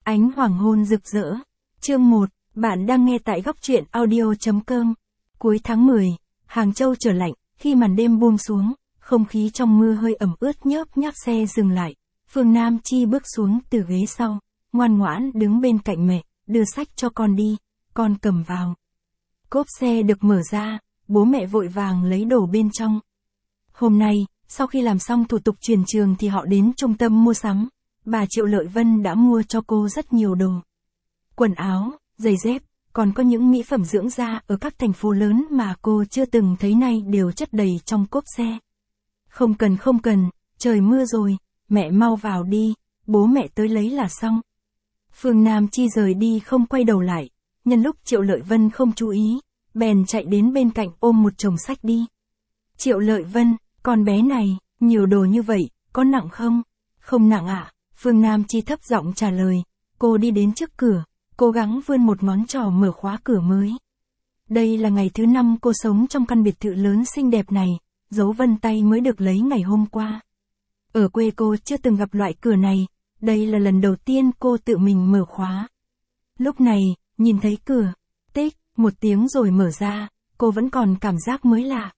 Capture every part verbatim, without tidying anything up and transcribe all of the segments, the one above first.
Ánh hoàng hôn rực rỡ. Chương một, bạn đang nghe tại góc truyện audio chấm com. Cuối tháng mười, Hàng Châu trở lạnh, khi màn đêm buông xuống, không khí trong mưa hơi ẩm ướt nhớp nháp xe dừng lại. Phương Nam Chi bước xuống từ ghế sau, ngoan ngoãn đứng bên cạnh mẹ, đưa sách cho con đi, con cầm vào. Cốp xe được mở ra, bố mẹ vội vàng lấy đồ bên trong. Hôm nay, sau khi làm xong thủ tục chuyển trường thì họ đến trung tâm mua sắm. Bà Triệu Lợi Vân đã mua cho cô rất nhiều đồ. Quần áo, giày dép, còn có những mỹ phẩm dưỡng da ở các thành phố lớn mà cô chưa từng thấy nay đều chất đầy trong cốp xe. Không cần không cần, trời mưa rồi, mẹ mau vào đi, bố mẹ tới lấy là xong. Phương Nam Chi rời đi không quay đầu lại, nhân lúc Triệu Lợi Vân không chú ý, bèn chạy đến bên cạnh ôm một chồng sách đi. Triệu Lợi Vân, con bé này, nhiều đồ như vậy, có nặng không? Không nặng ạ. À? Phương Nam Chi thấp giọng trả lời, cô đi đến trước cửa, cố gắng vươn một ngón trỏ mở khóa cửa mới. Đây là ngày thứ năm cô sống trong căn biệt thự lớn xinh đẹp này, dấu vân tay mới được lấy ngày hôm qua. Ở quê cô chưa từng gặp loại cửa này, đây là lần đầu tiên cô tự mình mở khóa. Lúc này, nhìn thấy cửa, tích, một tiếng rồi mở ra, cô vẫn còn cảm giác mới lạ.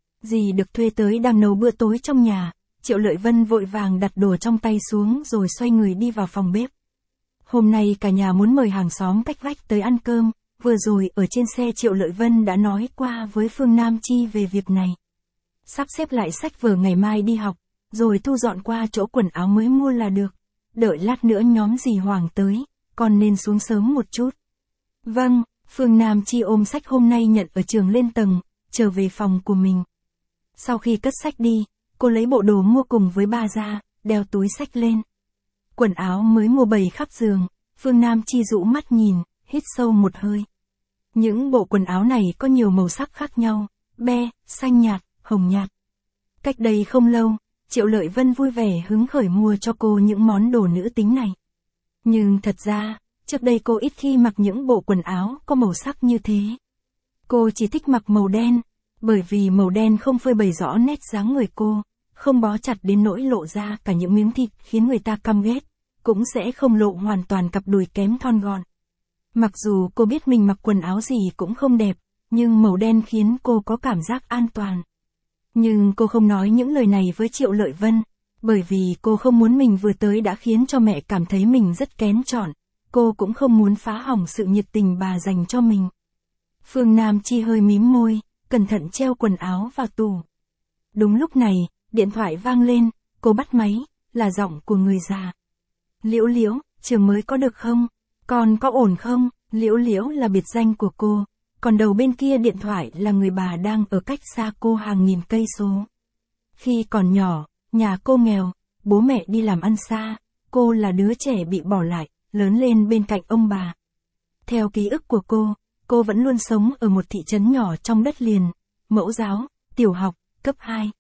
Dì được thuê tới đang nấu bữa tối trong nhà. Triệu Lợi Vân vội vàng đặt đồ trong tay xuống rồi xoay người đi vào phòng bếp. Hôm nay cả nhà muốn mời hàng xóm cách vách tới ăn cơm, vừa rồi ở trên xe Triệu Lợi Vân đã nói qua với Phương Nam Chi về việc này. Sắp xếp lại sách vở ngày mai đi học, rồi thu dọn qua chỗ quần áo mới mua là được. Đợi lát nữa nhóm dì Hoàng tới, con nên xuống sớm một chút. Vâng, Phương Nam Chi ôm sách hôm nay nhận ở trường lên tầng, trở về phòng của mình. Sau khi cất sách đi, cô lấy bộ đồ mua cùng với ba ra, đeo túi sách lên. Quần áo mới mua bày khắp giường, Phương Nam Chi rũ mắt nhìn, hít sâu một hơi. Những bộ quần áo này có nhiều màu sắc khác nhau, be, xanh nhạt, hồng nhạt. Cách đây không lâu, Triệu Lợi Vân vui vẻ hứng khởi mua cho cô những món đồ nữ tính này. Nhưng thật ra, trước đây cô ít khi mặc những bộ quần áo có màu sắc như thế. Cô chỉ thích mặc màu đen, bởi vì màu đen không phơi bày rõ nét dáng người cô, không bó chặt đến nỗi lộ ra cả những miếng thịt khiến người ta căm ghét, cũng sẽ không lộ hoàn toàn cặp đùi kém thon gọn. Mặc dù cô biết mình mặc quần áo gì cũng không đẹp, nhưng màu đen khiến cô có cảm giác an toàn. Nhưng cô không nói những lời này với Triệu Lợi Vân, bởi vì cô không muốn mình vừa tới đã khiến cho mẹ cảm thấy mình rất kén chọn, cô cũng không muốn phá hỏng sự nhiệt tình bà dành cho mình. Phương Nam Chi hơi mím môi, cẩn thận treo quần áo vào tủ. Đúng lúc này, điện thoại vang lên, cô bắt máy, là giọng của người già. Liễu Liễu, trường mới có được không? Con có ổn không? Liễu Liễu là biệt danh của cô, còn đầu bên kia điện thoại là người bà đang ở cách xa cô hàng nghìn cây số. Khi còn nhỏ, nhà cô nghèo, bố mẹ đi làm ăn xa, cô là đứa trẻ bị bỏ lại, lớn lên bên cạnh ông bà. Theo ký ức của cô, cô vẫn luôn sống ở một thị trấn nhỏ trong đất liền, mẫu giáo, tiểu học, cấp hai.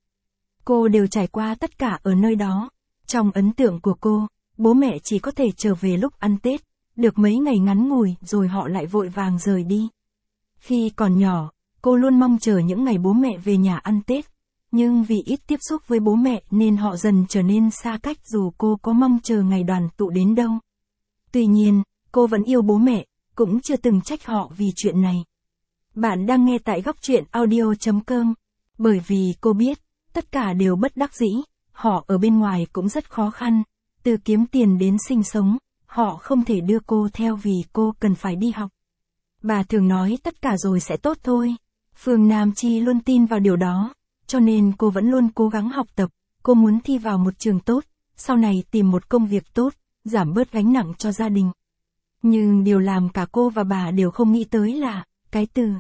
Cô đều trải qua tất cả ở nơi đó. Trong ấn tượng của cô, bố mẹ chỉ có thể trở về lúc ăn Tết, được mấy ngày ngắn ngủi rồi họ lại vội vàng rời đi. Khi còn nhỏ, cô luôn mong chờ những ngày bố mẹ về nhà ăn Tết, nhưng vì ít tiếp xúc với bố mẹ nên họ dần trở nên xa cách dù cô có mong chờ ngày đoàn tụ đến đâu. Tuy nhiên, cô vẫn yêu bố mẹ, cũng chưa từng trách họ vì chuyện này. Bạn đang nghe tại góc truyện audio chấm com, bởi vì cô biết, tất cả đều bất đắc dĩ, họ ở bên ngoài cũng rất khó khăn, từ kiếm tiền đến sinh sống, họ không thể đưa cô theo vì cô cần phải đi học. Bà thường nói tất cả rồi sẽ tốt thôi. Phương Nam Chi luôn tin vào điều đó, cho nên cô vẫn luôn cố gắng học tập, cô muốn thi vào một trường tốt, sau này tìm một công việc tốt, giảm bớt gánh nặng cho gia đình. Nhưng điều làm cả cô và bà đều không nghĩ tới là, cái từ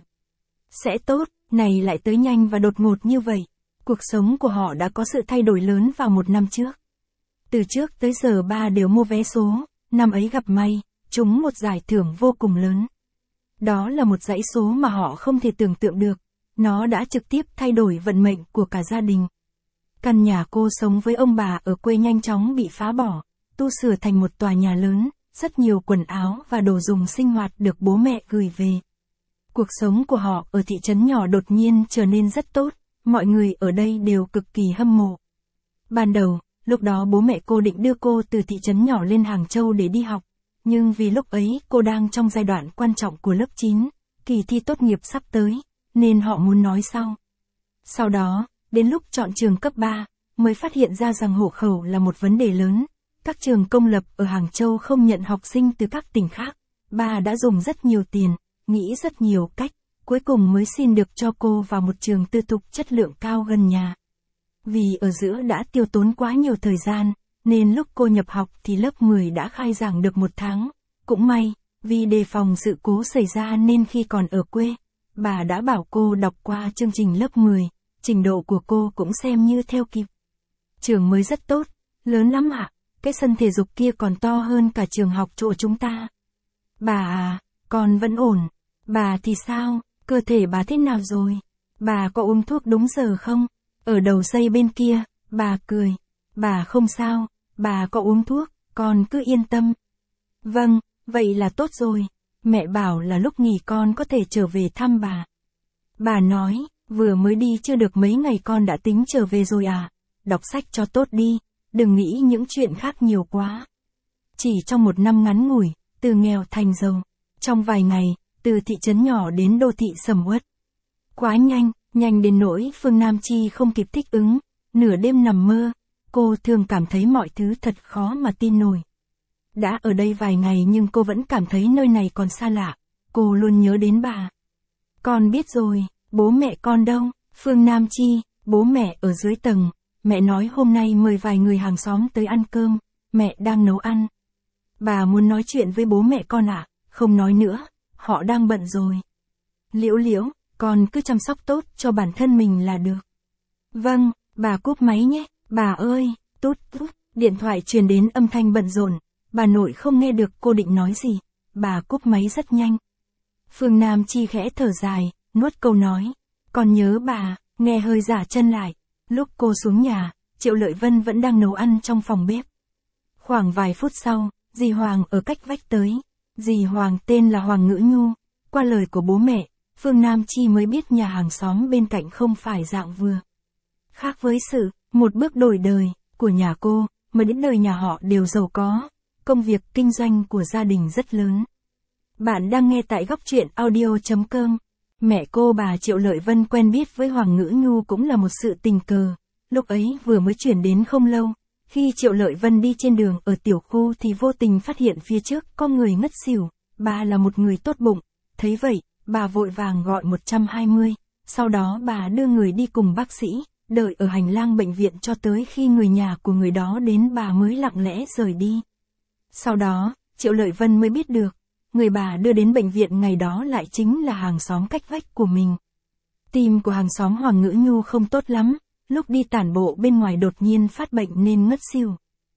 sẽ tốt, này lại tới nhanh và đột ngột như vậy. Cuộc sống của họ đã có sự thay đổi lớn vào một năm trước. Từ trước tới giờ ba đều mua vé số, năm ấy gặp may, trúng một giải thưởng vô cùng lớn. Đó là một dãy số mà họ không thể tưởng tượng được, nó đã trực tiếp thay đổi vận mệnh của cả gia đình. Căn nhà cô sống với ông bà ở quê nhanh chóng bị phá bỏ, tu sửa thành một tòa nhà lớn, rất nhiều quần áo và đồ dùng sinh hoạt được bố mẹ gửi về. Cuộc sống của họ ở thị trấn nhỏ đột nhiên trở nên rất tốt, mọi người ở đây đều cực kỳ hâm mộ. Ban đầu, lúc đó bố mẹ cô định đưa cô từ thị trấn nhỏ lên Hàng Châu để đi học, Nhưng vì lúc ấy cô đang trong giai đoạn quan trọng của lớp chín, kỳ thi tốt nghiệp sắp tới, nên họ muốn nói sau. Sau đó, đến lúc chọn trường cấp ba, mới phát hiện ra rằng hộ khẩu là một vấn đề lớn. Các trường công lập ở Hàng Châu không nhận học sinh từ các tỉnh khác. Bà đã dùng rất nhiều tiền, nghĩ rất nhiều cách, cuối cùng mới xin được cho cô vào một trường tư thục chất lượng cao gần nhà. Vì ở giữa đã tiêu tốn quá nhiều thời gian, nên lúc cô nhập học thì lớp mười đã khai giảng được một tháng. Cũng may, vì đề phòng sự cố xảy ra nên khi còn ở quê, bà đã bảo cô đọc qua chương trình lớp mười, trình độ của cô cũng xem như theo kịp. Trường mới rất tốt, lớn lắm ạ, cái sân thể dục kia còn to hơn cả trường học chỗ chúng ta. Bà à, con vẫn ổn. Bà thì sao, cơ thể bà thế nào rồi? Bà có uống thuốc đúng giờ không? Ở đầu dây bên kia, bà cười. Bà không sao, bà có uống thuốc, con cứ yên tâm. Vâng, vậy là tốt rồi. Mẹ bảo là lúc nghỉ con có thể trở về thăm bà. Bà nói, vừa mới đi chưa được mấy ngày con đã tính trở về rồi à? Đọc sách cho tốt đi, đừng nghĩ những chuyện khác nhiều quá. Chỉ trong một năm ngắn ngủi, từ nghèo thành giàu. Trong vài ngày, từ thị trấn nhỏ đến đô thị sầm uất. Quá nhanh, nhanh đến nỗi Phương Nam Chi không kịp thích ứng. Nửa đêm nằm mơ, cô thường cảm thấy mọi thứ thật khó mà tin nổi. Đã ở đây vài ngày nhưng cô vẫn cảm thấy nơi này còn xa lạ. Cô luôn nhớ đến bà. Con biết rồi, bố mẹ con đâu? Phương Nam Chi, bố mẹ ở dưới tầng. Mẹ nói hôm nay mời vài người hàng xóm tới ăn cơm. Mẹ đang nấu ăn. Bà muốn nói chuyện với bố mẹ con ạ. À? Không nói nữa, họ đang bận rồi. Liễu Liễu, con cứ chăm sóc tốt cho bản thân mình là được. Vâng, bà cúp máy nhé. Bà ơi, tút tút, điện thoại truyền đến âm thanh bận rộn. Bà nội không nghe được cô định nói gì. Bà cúp máy rất nhanh. Phương Nam Chi khẽ thở dài, nuốt câu nói. Con nhớ bà, nghe hơi giả chân lại. Lúc cô xuống nhà, Triệu Lợi Vân vẫn đang nấu ăn trong phòng bếp. Khoảng vài phút sau, dì Hoàng ở cách vách tới. Dì Hoàng tên là Hoàng Ngữ Nhu. Qua lời của bố mẹ, Phương Nam Chi mới biết nhà hàng xóm bên cạnh không phải dạng vừa. Khác với sự, một bước đổi đời, của nhà cô, mà đến đời nhà họ đều giàu có. Công việc kinh doanh của gia đình rất lớn. Bạn đang nghe tại góc truyện audio chấm com. Mẹ cô bà Triệu Lợi Vân quen biết với Hoàng Ngữ Nhu cũng là một sự tình cờ. Lúc ấy vừa mới chuyển đến không lâu. Khi Triệu Lợi Vân đi trên đường ở tiểu khu thì vô tình phát hiện phía trước có người ngất xỉu. Bà là một người tốt bụng. Thấy vậy, bà vội vàng gọi một trăm hai mươi. Sau đó bà đưa người đi cùng bác sĩ, đợi ở hành lang bệnh viện cho tới khi người nhà của người đó đến bà mới lặng lẽ rời đi. Sau đó, Triệu Lợi Vân mới biết được, người bà đưa đến bệnh viện ngày đó lại chính là hàng xóm cách vách của mình. Tim của hàng xóm Hoàng Ngữ Nhu không tốt lắm, lúc đi tản bộ bên ngoài đột nhiên phát bệnh nên ngất xỉu.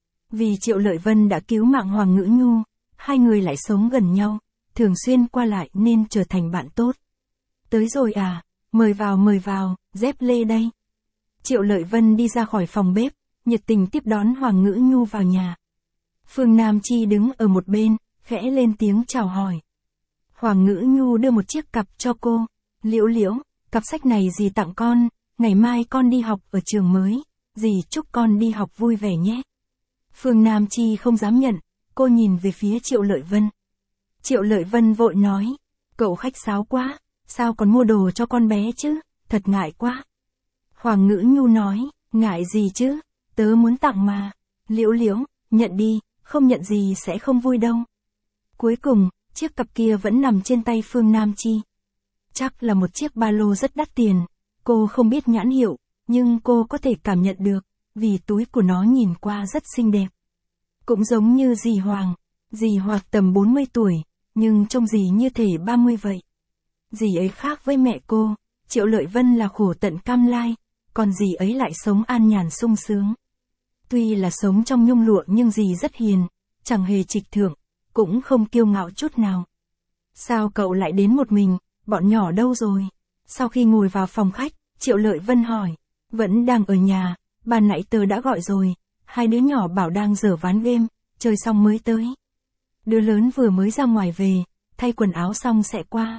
Vì Triệu Lợi Vân đã cứu mạng Hoàng Ngữ Nhu, hai người lại sống gần nhau, thường xuyên qua lại nên trở thành bạn tốt. Tới rồi à, mời vào mời vào, dép lê đây. Triệu Lợi Vân đi ra khỏi phòng bếp, nhiệt tình tiếp đón Hoàng Ngữ Nhu vào nhà. Phương Nam Chi đứng ở một bên, khẽ lên tiếng chào hỏi. Hoàng Ngữ Nhu đưa một chiếc cặp cho cô. Liễu Liễu, cặp sách này dì tặng con, ngày mai con đi học ở trường mới, dì chúc con đi học vui vẻ nhé. Phương Nam Chi không dám nhận, cô nhìn về phía Triệu Lợi Vân. Triệu Lợi Vân vội nói, cậu khách sáo quá, sao còn mua đồ cho con bé chứ, thật ngại quá. Hoàng Ngữ Nhu nói, ngại gì chứ, tớ muốn tặng mà. Liễu Liễu, nhận đi, không nhận gì sẽ không vui đâu. Cuối cùng, chiếc cặp kia vẫn nằm trên tay Phương Nam Chi. Chắc là một chiếc ba lô rất đắt tiền, cô không biết nhãn hiệu, nhưng cô có thể cảm nhận được, vì túi của nó nhìn qua rất xinh đẹp. Cũng giống như dì Hoàng, dì Hoạt tầm bốn mươi tuổi, nhưng trông dì như thể ba mươi vậy. Dì ấy khác với mẹ cô, Triệu Lợi Vân là khổ tận cam lai, còn dì ấy lại sống an nhàn sung sướng. Tuy là sống trong nhung lụa nhưng dì rất hiền, chẳng hề trịch thượng, cũng không kiêu ngạo chút nào. Sao cậu lại đến một mình, bọn nhỏ đâu rồi? Sau khi ngồi vào phòng khách, Triệu Lợi Vân hỏi, vẫn đang ở nhà, ban nãy tớ đã gọi rồi, hai đứa nhỏ bảo đang giở ván game, chơi xong mới tới. Đứa lớn vừa mới ra ngoài về, thay quần áo xong sẽ qua.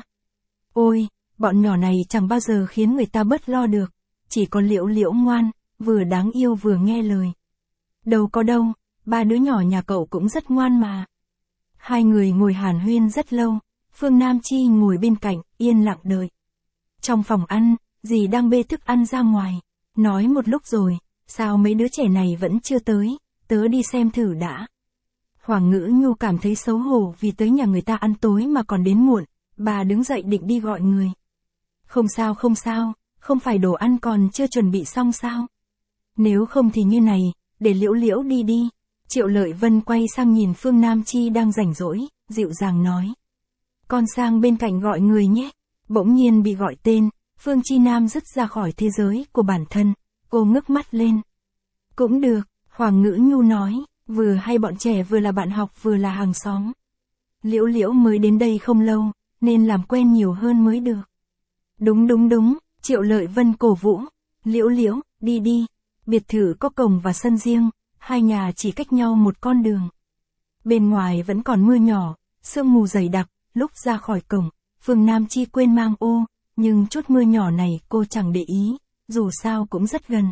Ôi, bọn nhỏ này chẳng bao giờ khiến người ta bớt lo được, chỉ có Liễu Liễu ngoan, vừa đáng yêu vừa nghe lời. Đâu có đâu, ba đứa nhỏ nhà cậu cũng rất ngoan mà. Hai người ngồi hàn huyên rất lâu, Phương Nam Chi ngồi bên cạnh, yên lặng đợi. Trong phòng ăn, dì đang bê thức ăn ra ngoài, nói một lúc rồi, sao mấy đứa trẻ này vẫn chưa tới, tớ đi xem thử đã. Hoàng Ngữ Nhu cảm thấy xấu hổ vì tới nhà người ta ăn tối mà còn đến muộn, bà đứng dậy định đi gọi người. Không sao không sao, không phải đồ ăn còn chưa chuẩn bị xong sao? Nếu không thì như này, để Liễu Liễu đi đi. Triệu Lợi Vân quay sang nhìn Phương Nam Chi đang rảnh rỗi, dịu dàng nói. Con sang bên cạnh gọi người nhé. Bỗng nhiên bị gọi tên, Phương Chi Nam dứt ra khỏi thế giới của bản thân, cô ngước mắt lên. Cũng được, Hoàng Ngữ Nhu nói, vừa hay bọn trẻ vừa là bạn học vừa là hàng xóm. Liễu Liễu mới đến đây không lâu, nên làm quen nhiều hơn mới được. Đúng đúng đúng, Triệu Lợi Vân cổ vũ. Liễu Liễu, đi đi. Biệt thự có cổng và sân riêng, hai nhà chỉ cách nhau một con đường. Bên ngoài vẫn còn mưa nhỏ, sương mù dày đặc, lúc ra khỏi cổng, Phương Nam Chi quên mang ô, nhưng chút mưa nhỏ này cô chẳng để ý, dù sao cũng rất gần.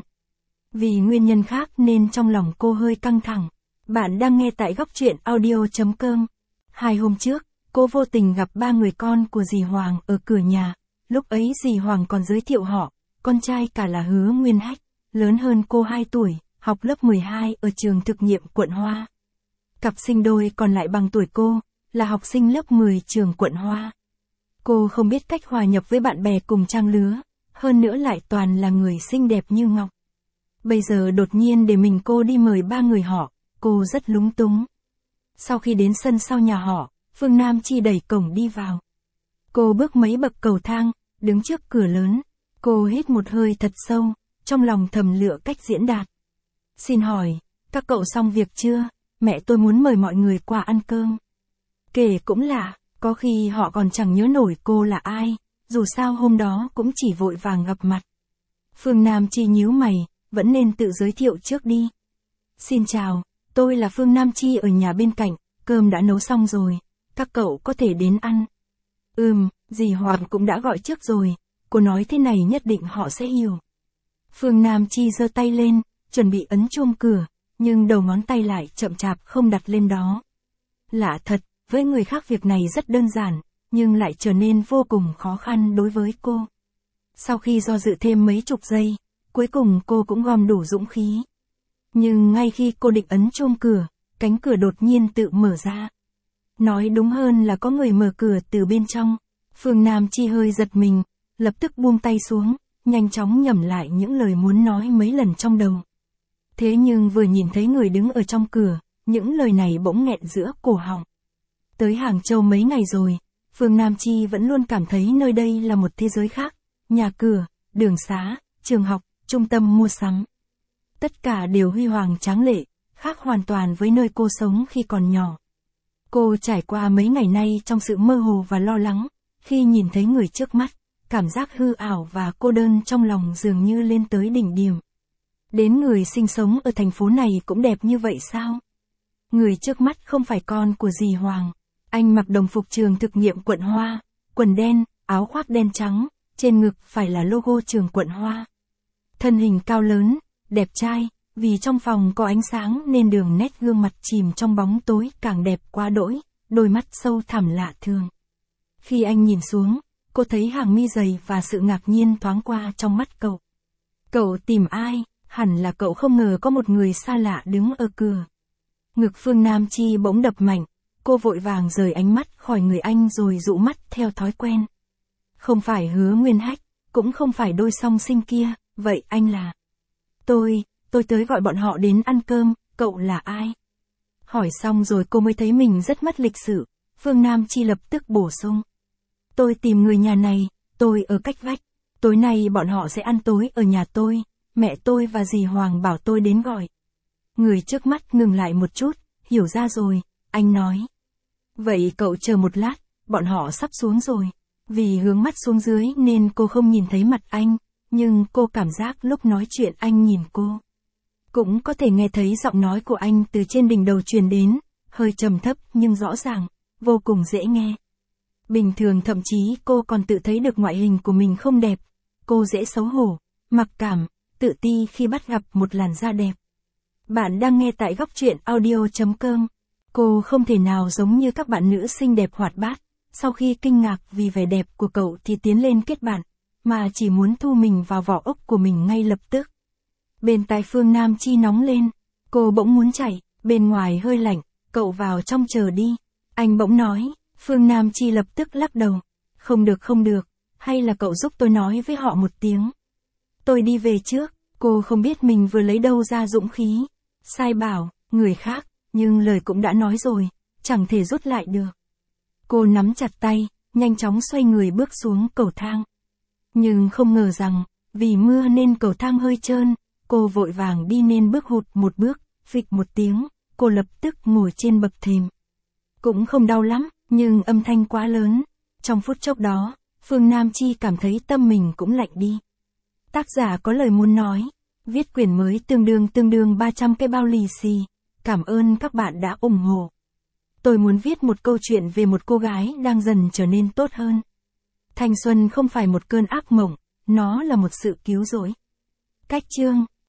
Vì nguyên nhân khác nên trong lòng cô hơi căng thẳng. Bạn đang nghe tại góc truyện audio chấm com. Hai hôm trước, cô vô tình gặp ba người con của dì Hoàng ở cửa nhà. Lúc ấy dì Hoàng còn giới thiệu họ, con trai cả là Hứa Nguyên Hách, lớn hơn cô hai tuổi, học lớp mười hai ở trường thực nghiệm quận Hoa. Cặp sinh đôi còn lại bằng tuổi cô, là học sinh lớp mười trường quận Hoa. Cô không biết cách hòa nhập với bạn bè cùng trang lứa, hơn nữa lại toàn là người xinh đẹp như ngọc. Bây giờ đột nhiên để mình cô đi mời ba người họ, cô rất lúng túng. Sau khi đến sân sau nhà họ, Phương Nam Chi đẩy cổng đi vào. Cô bước mấy bậc cầu thang, đứng trước cửa lớn, cô hít một hơi thật sâu, trong lòng thầm lựa cách diễn đạt. Xin hỏi, các cậu xong việc chưa? Mẹ tôi muốn mời mọi người qua ăn cơm. Kể cũng lạ, có khi họ còn chẳng nhớ nổi cô là ai, dù sao hôm đó cũng chỉ vội vàng gặp mặt. Phương Nam Chi nhíu mày, vẫn nên tự giới thiệu trước đi. Xin chào, tôi là Phương Nam Chi ở nhà bên cạnh, cơm đã nấu xong rồi, các cậu có thể đến ăn. Ừm, dì Hoàng cũng đã gọi trước rồi, cô nói thế này nhất định họ sẽ hiểu. Phương Nam Chi giơ tay lên, chuẩn bị ấn chuông cửa, nhưng đầu ngón tay lại chậm chạp không đặt lên đó. Lạ thật, với người khác việc này rất đơn giản, nhưng lại trở nên vô cùng khó khăn đối với cô. Sau khi do dự thêm mấy chục giây, cuối cùng cô cũng gom đủ dũng khí. Nhưng ngay khi cô định ấn chuông cửa, cánh cửa đột nhiên tự mở ra. Nói đúng hơn là có người mở cửa từ bên trong. Phương Nam Chi hơi giật mình, lập tức buông tay xuống, nhanh chóng nhẩm lại những lời muốn nói mấy lần trong đầu. Thế nhưng vừa nhìn thấy người đứng ở trong cửa, những lời này bỗng nghẹn giữa cổ họng. Tới Hàng Châu mấy ngày rồi, Phương Nam Chi vẫn luôn cảm thấy nơi đây là một thế giới khác. Nhà cửa, đường xá, trường học, trung tâm mua sắm. Tất cả đều huy hoàng tráng lệ, khác hoàn toàn với nơi cô sống khi còn nhỏ. Cô trải qua mấy ngày nay trong sự mơ hồ và lo lắng, khi nhìn thấy người trước mắt, cảm giác hư ảo và cô đơn trong lòng dường như lên tới đỉnh điểm. Đến người sinh sống ở thành phố này cũng đẹp như vậy sao? Người trước mắt không phải con của dì Hoàng. Anh mặc đồng phục trường thực nghiệm quận Hoa, quần đen, áo khoác đen trắng, trên ngực phải là logo trường quận Hoa. Thân hình cao lớn, đẹp trai, vì trong phòng có ánh sáng nên đường nét gương mặt chìm trong bóng tối càng đẹp quá đỗi, đôi mắt sâu thẳm lạ thường. Khi anh nhìn xuống, cô thấy hàng mi dày và sự ngạc nhiên thoáng qua trong mắt cậu. Cậu tìm ai? Hẳn là cậu không ngờ có một người xa lạ đứng ở cửa. Ngực Phương Nam Chi bỗng đập mạnh, cô vội vàng rời ánh mắt khỏi người anh rồi dụ mắt theo thói quen. Không phải Hứa Nguyên Hách, cũng không phải đôi song sinh kia, vậy anh là? Tôi, tôi tới gọi bọn họ đến ăn cơm, cậu là ai? Hỏi xong rồi cô mới thấy mình rất mất lịch sự, Phương Nam Chi lập tức bổ sung. Tôi tìm người nhà này, tôi ở cách vách, tối nay bọn họ sẽ ăn tối ở nhà tôi, mẹ tôi và dì Hoàng bảo tôi đến gọi. Người trước mắt ngừng lại một chút, hiểu ra rồi, anh nói. Vậy cậu chờ một lát, bọn họ sắp xuống rồi. Vì hướng mắt xuống dưới nên cô không nhìn thấy mặt anh, nhưng cô cảm giác lúc nói chuyện anh nhìn cô. Cũng có thể nghe thấy giọng nói của anh từ trên đỉnh đầu truyền đến, hơi trầm thấp nhưng rõ ràng, vô cùng dễ nghe. Bình thường thậm chí cô còn tự thấy được ngoại hình của mình không đẹp. Cô dễ xấu hổ, mặc cảm, tự ti khi bắt gặp một làn da đẹp. Bạn đang nghe tại góc truyện audio chấm com. Cô không thể nào giống như các bạn nữ xinh đẹp hoạt bát, sau khi kinh ngạc vì vẻ đẹp của cậu thì tiến lên kết bạn, mà chỉ muốn thu mình vào vỏ ốc của mình ngay lập tức. Bên tai Phương Nam Chi nóng lên, cô bỗng muốn chạy, bên ngoài hơi lạnh, cậu vào trong chờ đi. Anh bỗng nói, Phương Nam Chi lập tức lắc đầu. Không được không được, hay là cậu giúp tôi nói với họ một tiếng. Tôi đi về trước, cô không biết mình vừa lấy đâu ra dũng khí. Sai bảo, người khác, nhưng lời cũng đã nói rồi, chẳng thể rút lại được. Cô nắm chặt tay, nhanh chóng xoay người bước xuống cầu thang. Nhưng không ngờ rằng, vì mưa nên cầu thang hơi trơn, cô vội vàng đi nên bước hụt một bước, phịch một tiếng, cô lập tức ngồi trên bậc thềm. Cũng không đau lắm, nhưng âm thanh quá lớn. Trong phút chốc đó, Phương Nam Chi cảm thấy tâm mình cũng lạnh đi. Tác giả có lời muốn nói, viết quyển mới tương đương tương đương ba trăm cái bao lì xì. Cảm ơn các bạn đã ủng hộ. Tôi muốn viết một câu chuyện về một cô gái đang dần trở nên tốt hơn. Thanh xuân không phải một cơn ác mộng, nó là một sự cứu rỗi. Cách chương